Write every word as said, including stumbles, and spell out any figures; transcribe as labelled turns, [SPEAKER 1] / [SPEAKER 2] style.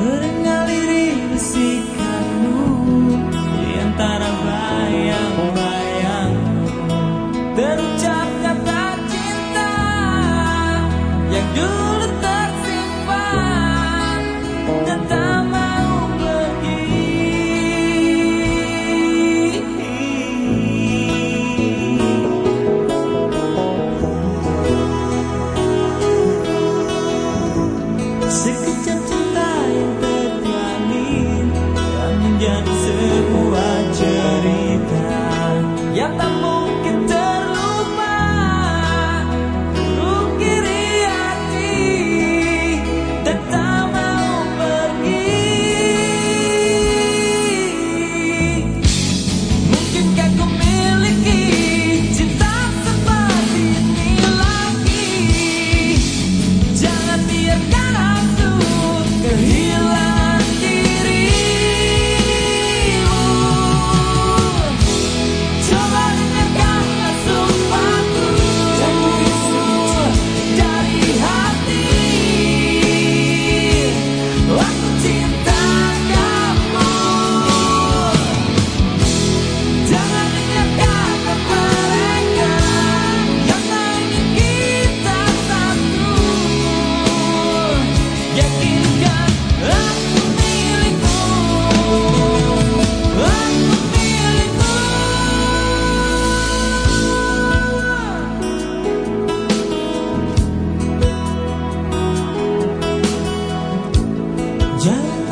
[SPEAKER 1] mendengar lirik bisikanmu di antara bayang-bayangmu, terucap kata cinta yang dulu tersimpan dan tak mau pergi. Sekejap cinta yang terjalin dan menjadi sebuah cerita yang tak mungkin terlupa. Ukiri hati dan tak mau pergi. Mungkinkah ku miliki cinta seperti ini lagi? Jangan biarkan aku kehilangan dirimu. Coba dengarkanlah sumpahku dari hati. Aku cinta kamu. Jangan dengarkan mereka yang tak ingin kita satu. Yakinkan aku milikmu, aku milikmu. Jangan